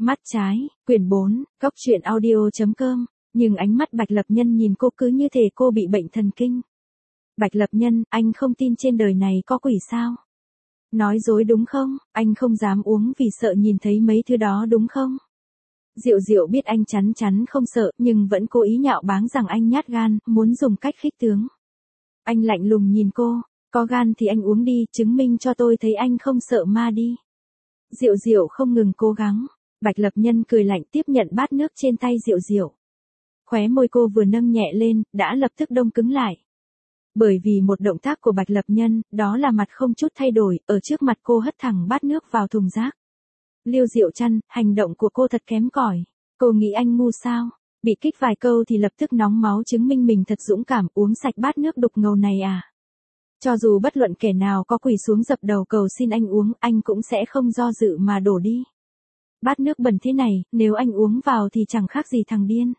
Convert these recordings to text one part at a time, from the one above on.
Mắt trái, quyển 4, góc truyện audio.com, nhưng ánh mắt Bạch Lập Nhân nhìn cô cứ như thể cô bị bệnh thần kinh. Bạch Lập Nhân, anh không tin trên đời này có quỷ sao? Nói dối đúng không? Anh không dám uống vì sợ nhìn thấy mấy thứ đó đúng không? Diệu Diệu biết anh chắn chắn không sợ nhưng vẫn cố ý nhạo báng rằng anh nhát gan, muốn dùng cách khích tướng. Anh lạnh lùng nhìn cô, có gan thì anh uống đi, chứng minh cho tôi thấy anh không sợ ma đi. Diệu Diệu không ngừng cố gắng. Bạch Lập Nhân cười lạnh tiếp nhận bát nước trên tay Diệu Diệu. Khóe môi cô vừa nâng nhẹ lên, đã lập tức đông cứng lại. Bởi vì một động tác của Bạch Lập Nhân, đó là mặt không chút thay đổi, ở trước mặt cô hất thẳng bát nước vào thùng rác. Liêu Diệu Trăn, hành động của cô thật kém cỏi. Cô nghĩ anh ngu sao? Bị kích vài câu thì lập tức nóng máu chứng minh mình thật dũng cảm uống sạch bát nước đục ngầu này à? Cho dù bất luận kẻ nào có quỳ xuống dập đầu cầu xin anh uống, anh cũng sẽ không do dự mà đổ đi. Bát nước bẩn thế này, nếu anh uống vào thì chẳng khác gì thằng điên.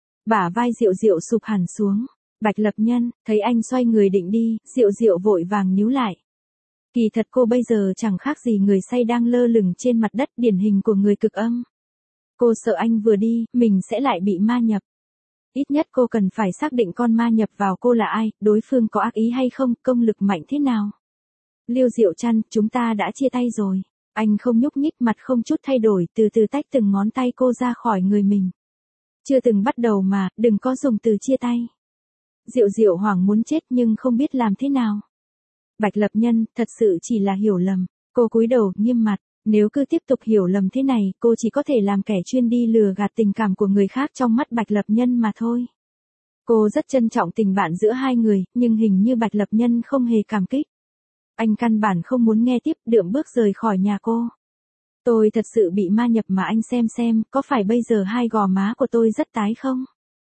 Bả vai Diệu Diệu sụp hẳn xuống. Bạch Lập Nhân, thấy anh xoay người định đi, Diệu Diệu vội vàng níu lại. Kỳ thật cô bây giờ chẳng khác gì người say đang lơ lửng trên mặt đất, điển hình của người cực âm. Cô sợ anh vừa đi, mình sẽ lại bị ma nhập. Ít nhất cô cần phải xác định con ma nhập vào cô là ai, đối phương có ác ý hay không, công lực mạnh thế nào. Liêu Diệu Trăn, chúng ta đã chia tay rồi. Anh không nhúc nhích, mặt không chút thay đổi, từ từ tách từng ngón tay cô ra khỏi người mình. Chưa từng bắt đầu mà, đừng có dùng từ chia tay. Diệu Diệu hoảng muốn chết nhưng không biết làm thế nào. Bạch Lập Nhân, thật sự chỉ là hiểu lầm. Cô cúi đầu, nghiêm mặt. Nếu cứ tiếp tục hiểu lầm thế này, cô chỉ có thể làm kẻ chuyên đi lừa gạt tình cảm của người khác trong mắt Bạch Lập Nhân mà thôi. Cô rất trân trọng tình bạn giữa hai người, nhưng hình như Bạch Lập Nhân không hề cảm kích. Anh căn bản không muốn nghe tiếp, đượm bước rời khỏi nhà cô. Tôi thật sự bị ma nhập mà anh xem, có phải bây giờ hai gò má của tôi rất tái không?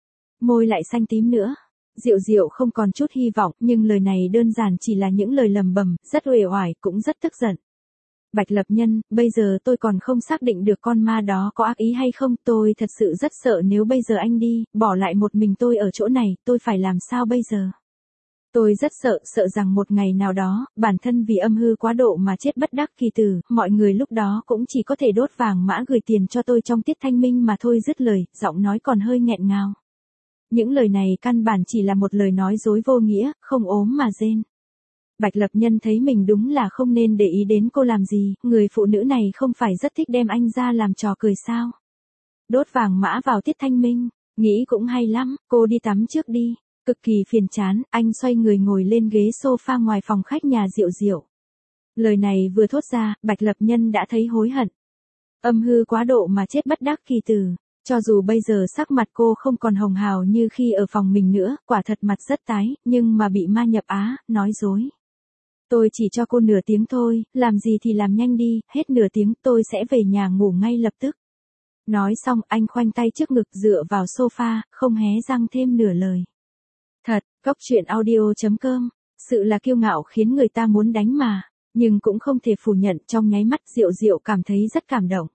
Môi lại xanh tím nữa. Diệu Diệu không còn chút hy vọng, nhưng lời này đơn giản chỉ là những lời lầm bầm, rất uể oải, cũng rất tức giận. Bạch Lập Nhân, bây giờ tôi còn không xác định được con ma đó có ác ý hay không, tôi thật sự rất sợ nếu bây giờ anh đi, bỏ lại một mình tôi ở chỗ này, tôi phải làm sao bây giờ? Tôi rất sợ rằng một ngày nào đó, bản thân vì âm hư quá độ mà chết bất đắc kỳ tử, mọi người lúc đó cũng chỉ có thể đốt vàng mã gửi tiền cho tôi trong tiết thanh minh mà thôi. Dứt lời, giọng nói còn hơi nghẹn ngào. Những lời này căn bản chỉ là một lời nói dối vô nghĩa, không ốm mà rên. Bạch Lập Nhân thấy mình đúng là không nên để ý đến cô làm gì, người phụ nữ này không phải rất thích đem anh ra làm trò cười sao. Đốt vàng mã vào tiết thanh minh, nghĩ cũng hay lắm, cô đi tắm trước đi. Cực kỳ phiền chán, anh xoay người ngồi lên ghế sofa ngoài phòng khách nhà Diệu Diệu. Lời này vừa thốt ra, Bạch Lập Nhân đã thấy hối hận. Âm hư quá độ mà chết bất đắc kỳ tử. Cho dù bây giờ sắc mặt cô không còn hồng hào như khi ở phòng mình nữa, quả thật mặt rất tái, nhưng mà bị ma nhập á, nói dối. Tôi chỉ cho cô nửa tiếng thôi, làm gì thì làm nhanh đi, hết nửa tiếng tôi sẽ về nhà ngủ ngay lập tức. Nói xong anh khoanh tay trước ngực dựa vào sofa, không hé răng thêm nửa lời. Thật, góc truyện audio.com, sự là kiêu ngạo khiến người ta muốn đánh mà, nhưng cũng không thể phủ nhận trong nháy mắt Diệu Diệu cảm thấy rất cảm động.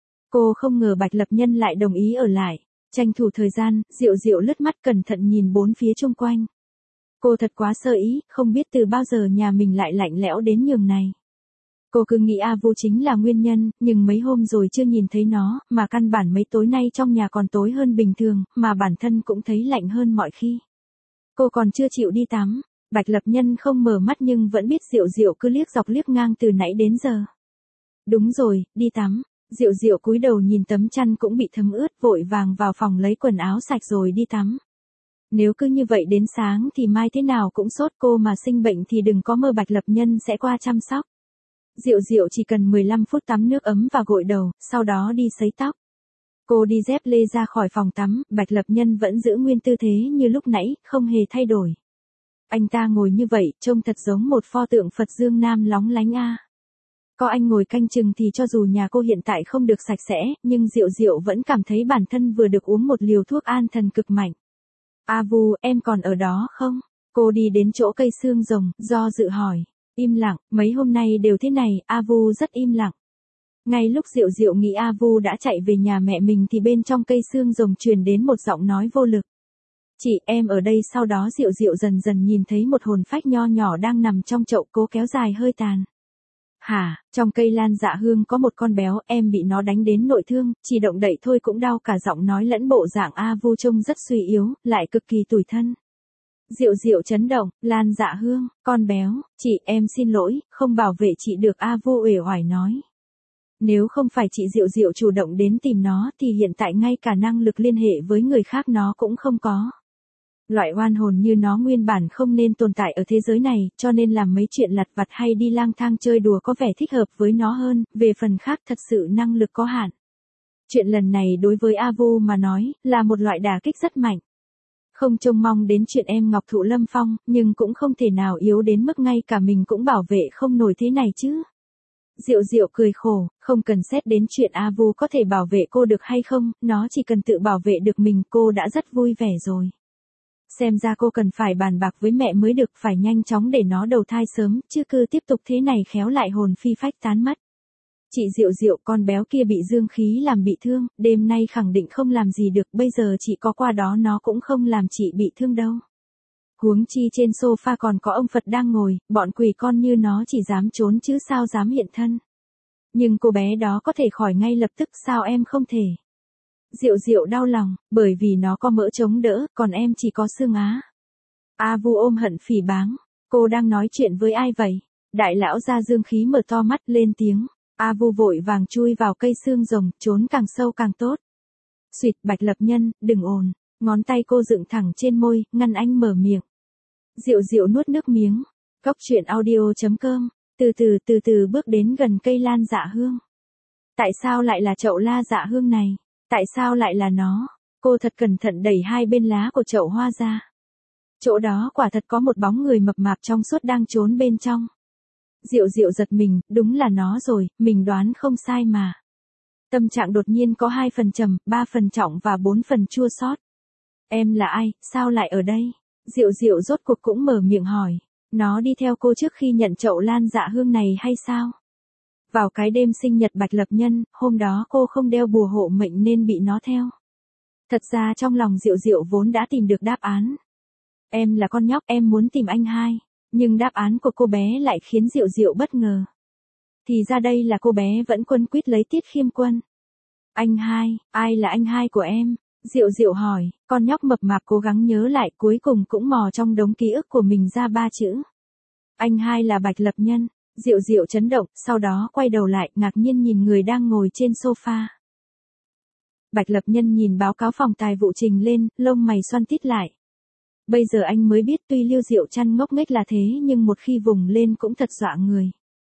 Cô không ngờ Bạch Lập Nhân lại đồng ý ở lại, tranh thủ thời gian, Diệu Diệu lướt mắt cẩn thận nhìn bốn phía xung quanh. Cô thật quá sơ ý, không biết từ bao giờ nhà mình lại lạnh lẽo đến nhường này. Cô cứ nghĩ A Vu chính là nguyên nhân, nhưng mấy hôm rồi chưa nhìn thấy nó, mà căn bản mấy tối nay trong nhà còn tối hơn bình thường, mà bản thân cũng thấy lạnh hơn mọi khi. Cô còn chưa chịu đi tắm. Bạch Lập Nhân không mở mắt nhưng vẫn biết Diệu Diệu cứ liếc dọc liếc ngang từ nãy đến giờ. Đúng rồi, đi tắm. Diệu Diệu cúi đầu nhìn tấm chăn cũng bị thấm ướt, vội vàng vào phòng lấy quần áo sạch rồi đi tắm. Nếu cứ như vậy đến sáng thì mai thế nào cũng sốt, cô mà sinh bệnh thì đừng có mơ Bạch Lập Nhân sẽ qua chăm sóc. Diệu Diệu chỉ cần 15 phút tắm nước ấm và gội đầu, sau đó đi sấy tóc. Cô đi dép lê ra khỏi phòng tắm, Bạch Lập Nhân vẫn giữ nguyên tư thế như lúc nãy, không hề thay đổi. Anh ta ngồi như vậy, trông thật giống một pho tượng Phật Dương Nam lóng lánh a. Có anh ngồi canh chừng thì cho dù nhà cô hiện tại không được sạch sẽ, nhưng Diệu Diệu vẫn cảm thấy bản thân vừa được uống một liều thuốc an thần cực mạnh. A Vu, em còn ở đó không? Cô đi đến chỗ cây xương rồng, do dự hỏi. Im lặng, mấy hôm nay đều thế này, A Vu rất im lặng. Ngay lúc Diệu Diệu nghĩ A Vu đã chạy về nhà mẹ mình thì bên trong cây xương rồng truyền đến một giọng nói vô lực. Chị, em ở đây. Sau đó Diệu Diệu dần dần nhìn thấy một hồn phách nho nhỏ đang nằm trong chậu, cố kéo dài hơi tàn. Hả, trong cây lan dạ hương có một con béo, em bị nó đánh đến nội thương, chỉ động đậy thôi cũng đau, cả giọng nói lẫn bộ dạng A Vu trông rất suy yếu, lại cực kỳ tủi thân. Diệu Diệu chấn động, Lan Dạ Hương, con béo, chị em xin lỗi, không bảo vệ chị được, A Vu uể oải nói. Nếu không phải chị Diệu Diệu chủ động đến tìm nó thì hiện tại ngay cả năng lực liên hệ với người khác nó cũng không có. Loại oan hồn như nó nguyên bản không nên tồn tại ở thế giới này, cho nên làm mấy chuyện lặt vặt hay đi lang thang chơi đùa có vẻ thích hợp với nó hơn, về phần khác thật sự năng lực có hạn. Chuyện lần này đối với A Vu mà nói, là một loại đả kích rất mạnh. Không trông mong đến chuyện em Ngọc Thụ Lâm Phong, nhưng cũng không thể nào yếu đến mức ngay cả mình cũng bảo vệ không nổi thế này chứ. Diệu Diệu cười khổ, không cần xét đến chuyện A Vu có thể bảo vệ cô được hay không, nó chỉ cần tự bảo vệ được mình, cô đã rất vui vẻ rồi. Xem ra cô cần phải bàn bạc với mẹ mới được, phải nhanh chóng để nó đầu thai sớm, chứ cứ tiếp tục thế này khéo lại hồn phi phách tán mất. Chị Diệu Diệu, con béo kia bị dương khí làm bị thương, đêm nay khẳng định không làm gì được, bây giờ chị có qua đó nó cũng không làm chị bị thương đâu. Huống chi trên sofa còn có ông Phật đang ngồi, bọn quỷ con như nó chỉ dám trốn chứ sao dám hiện thân. Nhưng cô bé đó có thể khỏi ngay lập tức, sao em không thể? Diệu Diệu đau lòng, bởi vì nó có mỡ chống đỡ, còn em chỉ có xương á. A Vu ôm hận phỉ báng, cô đang nói chuyện với ai vậy? Đại lão ra dương khí mở to mắt lên tiếng. A Vu vội vàng chui vào cây xương rồng, trốn càng sâu càng tốt. Xuyệt, Bạch Lập Nhân, đừng ồn. Ngón tay cô dựng thẳng trên môi, ngăn anh mở miệng. Diệu Diệu nuốt nước miếng. Cóc truyện audio.com, từ từ bước đến gần cây lan dạ hương. Tại sao lại là chậu la dạ hương này? Tại sao lại là nó? Cô thật cẩn thận đẩy hai bên lá của chậu hoa ra. Chỗ đó quả thật có một bóng người mập mạp trong suốt đang trốn bên trong. Diệu Diệu giật mình, đúng là nó rồi, mình đoán không sai mà. Tâm trạng đột nhiên có 2 phần trầm, 3 phần trọng và 4 phần chua xót. Em là ai, sao lại ở đây? Diệu Diệu rốt cuộc cũng mở miệng hỏi. Nó đi theo cô trước khi nhận chậu lan dạ hương này hay sao? Vào cái đêm sinh nhật Bạch Lập Nhân, hôm đó cô không đeo bùa hộ mệnh nên bị nó theo. Thật ra trong lòng Diệu Diệu vốn đã tìm được đáp án. Em là con nhóc, em muốn tìm anh hai. Nhưng đáp án của cô bé lại khiến Diệu Diệu bất ngờ. Thì ra đây là cô bé vẫn quấn quýt lấy Tiết Khiêm Quân. Anh hai, ai là anh hai của em? Diệu Diệu hỏi, con nhóc mập mạp cố gắng nhớ lại, cuối cùng cũng mò trong đống ký ức của mình ra 3 chữ. Anh hai là Bạch Lập Nhân. Diệu Diệu chấn động, sau đó quay đầu lại, ngạc nhiên nhìn người đang ngồi trên sofa. Bạch Lập Nhân nhìn báo cáo phòng tài vụ trình lên, lông mày xoăn tít lại. Bây giờ anh mới biết tuy Lưu Diệu Trăn ngốc nghếch là thế nhưng một khi vùng lên cũng thật dọa người.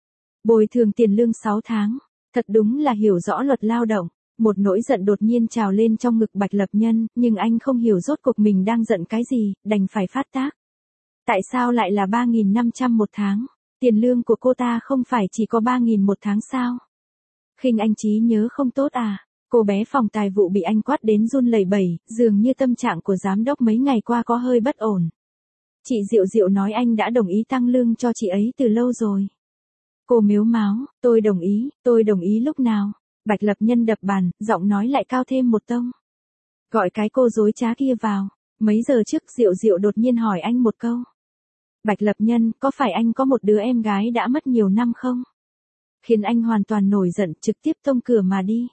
Bồi thường tiền lương 6 tháng, thật đúng là hiểu rõ luật lao động. Một nỗi giận đột nhiên trào lên trong ngực Bạch Lập Nhân, nhưng anh không hiểu rốt cuộc mình đang giận cái gì, đành phải phát tác. Tại sao lại là 3.500 một tháng? Tiền lương của cô ta không phải chỉ có 3.000 một tháng sao? Khinh anh trí nhớ không tốt à? Cô bé phòng tài vụ bị anh quát đến run lẩy bẩy, dường như tâm trạng của giám đốc mấy ngày qua có hơi bất ổn. Chị Diệu Diệu nói anh đã đồng ý tăng lương cho chị ấy từ lâu rồi. Cô mếu máo, tôi đồng ý lúc nào? Bạch Lập Nhân đập bàn, giọng nói lại cao thêm một tông. Gọi cái cô dối trá kia vào. Mấy giờ trước Diệu Diệu đột nhiên hỏi anh một câu. Bạch Lập Nhân, có phải anh có một đứa em gái đã mất nhiều năm không? Khiến anh hoàn toàn nổi giận, trực tiếp tông cửa mà đi.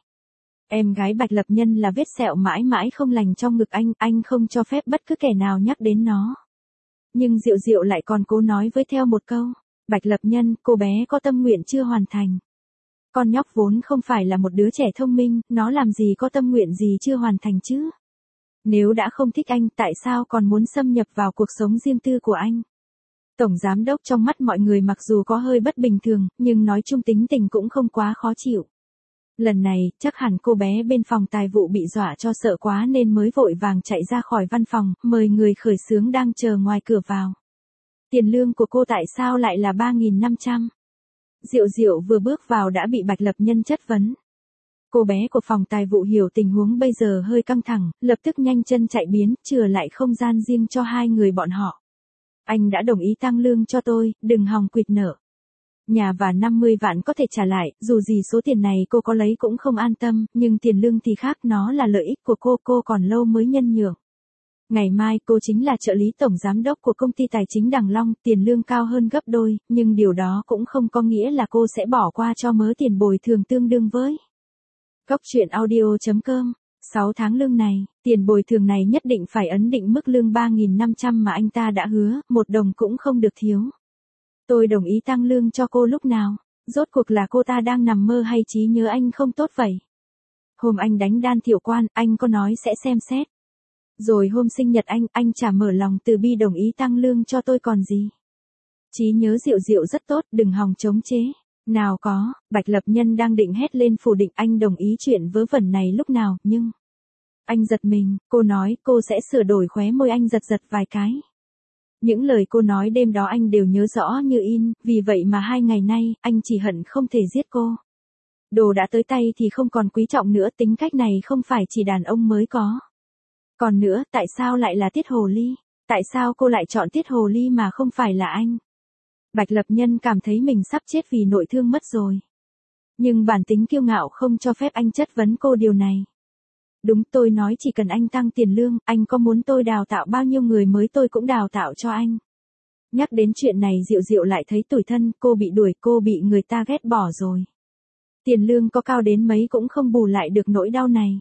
Em gái Bạch Lập Nhân là vết sẹo mãi mãi không lành trong ngực anh không cho phép bất cứ kẻ nào nhắc đến nó. Nhưng Diệu Diệu lại còn cố nói với theo một câu. Bạch Lập Nhân, cô bé có tâm nguyện chưa hoàn thành. Con nhóc vốn không phải là một đứa trẻ thông minh, nó làm gì có tâm nguyện gì chưa hoàn thành chứ? Nếu đã không thích anh, tại sao còn muốn xâm nhập vào cuộc sống riêng tư của anh? Tổng giám đốc trong mắt mọi người mặc dù có hơi bất bình thường, nhưng nói chung tính tình cũng không quá khó chịu. Lần này, chắc hẳn cô bé bên phòng tài vụ bị dọa cho sợ quá nên mới vội vàng chạy ra khỏi văn phòng, mời người khởi xướng đang chờ ngoài cửa vào. Tiền lương của cô tại sao lại là 3.500? Diệu Diệu vừa bước vào đã bị Bạch Lập Nhân chất vấn. Cô bé của phòng tài vụ hiểu tình huống bây giờ hơi căng thẳng, lập tức nhanh chân chạy biến, chừa lại không gian riêng cho hai người bọn họ. Anh đã đồng ý tăng lương cho tôi, đừng hòng quỵt nợ. Nhà và 50 vạn có thể trả lại, dù gì số tiền này cô có lấy cũng không an tâm, nhưng tiền lương thì khác, nó là lợi ích của cô còn lâu mới nhân nhượng. Ngày mai cô chính là trợ lý tổng giám đốc của công ty tài chính Đằng Long, tiền lương cao hơn gấp đôi, nhưng điều đó cũng không có nghĩa là cô sẽ bỏ qua cho mớ tiền bồi thường tương đương với. Cốc truyện audio.com 6 tháng lương này, tiền bồi thường này nhất định phải ấn định mức lương 3.500 mà anh ta đã hứa, 1 đồng cũng không được thiếu. Tôi đồng ý tăng lương cho cô lúc nào? Rốt cuộc là cô ta đang nằm mơ hay trí nhớ anh không tốt vậy? Hôm anh đánh Đan Thiệu Quan, anh có nói sẽ xem xét. Rồi hôm sinh nhật anh chả mở lòng từ bi đồng ý tăng lương cho tôi còn gì. Trí nhớ Diệu Diệu rất tốt, đừng hòng chống chế. Nào có, Bạch Lập Nhân đang định hét lên phủ định anh đồng ý chuyện vớ vẩn này lúc nào, nhưng... Anh giật mình, cô nói cô sẽ sửa đổi, khóe môi anh giật giật vài cái. Những lời cô nói đêm đó anh đều nhớ rõ như in, vì vậy mà 2 ngày nay, anh chỉ hận không thể giết cô. Đồ đã tới tay thì không còn quý trọng nữa, tính cách này không phải chỉ đàn ông mới có. Còn nữa, tại sao lại là Tiết Hồ Ly? Tại sao cô lại chọn Tiết Hồ Ly mà không phải là anh? Bạch Lập Nhân cảm thấy mình sắp chết vì nội thương mất rồi. Nhưng bản tính kiêu ngạo không cho phép anh chất vấn cô điều này. Đúng, tôi nói chỉ cần anh tăng tiền lương, anh có muốn tôi đào tạo bao nhiêu người mới tôi cũng đào tạo cho anh. Nhắc đến chuyện này Diệu Diệu lại thấy tủi thân, cô bị đuổi, cô bị người ta ghét bỏ rồi. Tiền lương có cao đến mấy cũng không bù lại được nỗi đau này.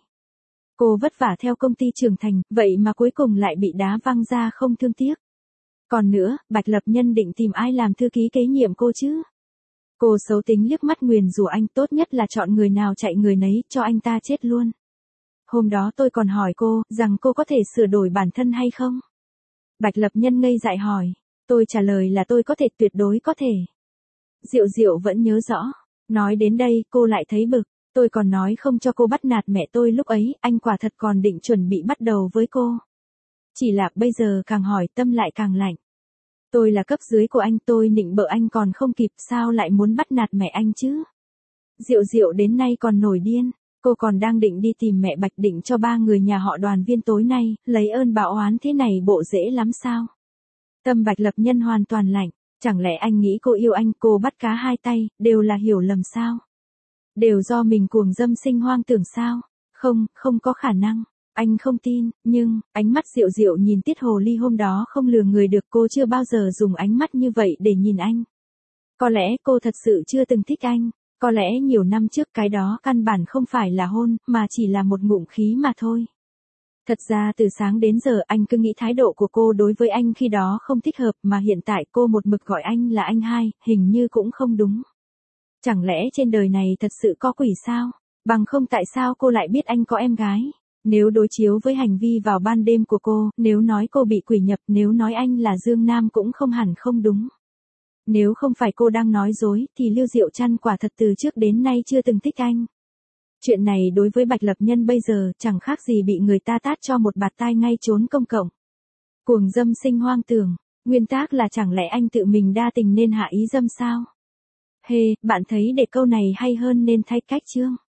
Cô vất vả theo công ty trưởng thành, vậy mà cuối cùng lại bị đá văng ra không thương tiếc. Còn nữa, Bạch Lập Nhân định tìm ai làm thư ký kế nhiệm cô chứ? Cô xấu tính liếc mắt nguyền rủa anh, tốt nhất là chọn người nào chạy người nấy, cho anh ta chết luôn. Hôm đó tôi còn hỏi cô, rằng cô có thể sửa đổi bản thân hay không? Bạch Lập Nhân ngây dại hỏi. Tôi trả lời là tôi có thể, tuyệt đối có thể. Diệu Diệu vẫn nhớ rõ. Nói đến đây, cô lại thấy bực. Tôi còn nói không cho cô bắt nạt mẹ tôi lúc ấy, anh quả thật còn định chuẩn bị bắt đầu với cô. Chỉ là bây giờ càng hỏi tâm lại càng lạnh. Tôi là cấp dưới của anh, tôi nịnh bợ anh còn không kịp, sao lại muốn bắt nạt mẹ anh chứ? Diệu Diệu đến nay còn nổi điên. Cô còn đang định đi tìm mẹ Bạch, định cho 3 người nhà họ Đoàn viên tối nay, lấy ơn báo oán, thế này bộ dễ lắm sao? Tâm Bạch Lập Nhân hoàn toàn lạnh. Chẳng lẽ anh nghĩ cô yêu anh, cô bắt cá hai tay, đều là hiểu lầm sao? Đều do mình cuồng dâm sinh hoang tưởng sao? Không, không có khả năng. Anh không tin, nhưng, ánh mắt Diệu Diệu nhìn Tiết Hồ Ly hôm đó không lừa người được, cô chưa bao giờ dùng ánh mắt như vậy để nhìn anh. Có lẽ cô thật sự chưa từng thích anh. Có lẽ nhiều năm trước cái đó căn bản không phải là hôn, mà chỉ là một ngụm khí mà thôi. Thật ra từ sáng đến giờ anh cứ nghĩ thái độ của cô đối với anh khi đó không thích hợp, mà hiện tại cô một mực gọi anh là anh hai, hình như cũng không đúng. Chẳng lẽ trên đời này thật sự có quỷ sao? Bằng không tại sao cô lại biết anh có em gái? Nếu đối chiếu với hành vi vào ban đêm của cô, nếu nói cô bị quỷ nhập, nếu nói anh là Dương Nam cũng không hẳn không đúng. Nếu không phải cô đang nói dối, thì Lưu Diệu Trăn quả thật từ trước đến nay chưa từng thích anh. Chuyện này đối với Bạch Lập Nhân bây giờ chẳng khác gì bị người ta tát cho một bạt tai ngay chốn công cộng. Cuồng dâm sinh hoang tưởng, nguyên tắc là chẳng lẽ anh tự mình đa tình nên hạ ý dâm sao? Bạn thấy để câu này hay hơn nên thay cách chương.